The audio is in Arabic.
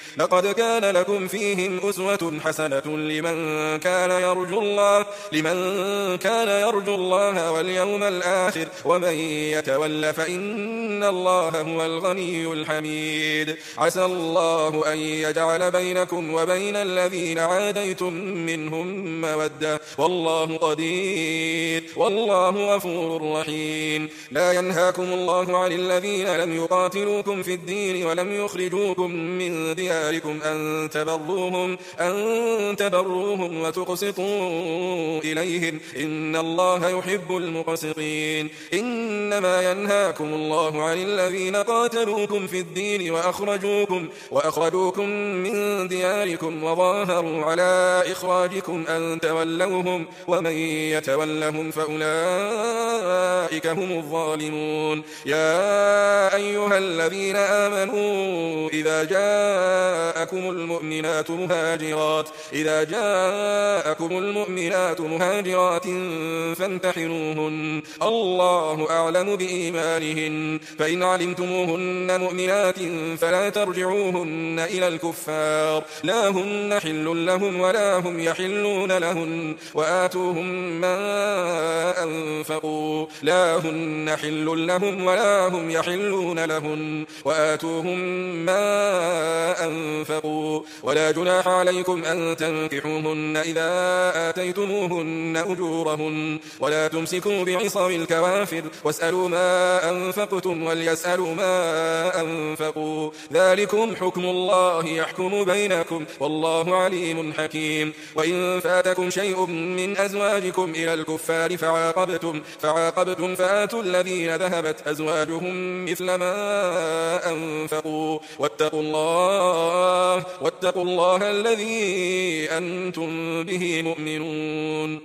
لقد كان لكم فيهم أسوة حسنة لمن كان يرجو الله واليوم الآخر ومن يتول فإن الله هو الغني الحميد. عسى الله أن يجعل بينكم وبين الذين عاديتم منهم مودة والله قدير والله غفور رحيم. لا ينهاكم الله عن الذين لم يقاتلوكم في الدين ولم يخرجوكم من دياركم أن تبروهم وتقسطوا إليهم إن الله يحب المقسطين. إنما ينهاكم الله عن الذين قاتلوكم في الدين وأخرجوكم من دياركم وظاهروا على إخراجكم أن تولوهم ومن يتولهم فأولئك هم الظالمون. يا أيها الذين آمنوا إذا جاءكم المؤمنات مهاجرات فامتحنوهن الله أعلم بإيمانهن فإن علمتموهن مؤمنات فلا ترجعوهن إلى الكفار لا هن حل لهم ولا هم يحلون لهن وآتوهم ما أنفقوا ولا جناح عليكم أن تنكحوهن إذا آتيتموهن أجورهن ولا تمسكوا بعصم الكوافر واسألوا ما أنفقتم وليسألوا ما أنفقوا ذلكم حكم الله يحكم بينكم والله عليم حكيم. وإن فاتكم شيء من أزواجكم إلى الكفار فعاقبتم فآتوا الذين ذهبت أزواجهم مثل ما أنفقوا واتقوا الله الذي أنتم به مؤمنون.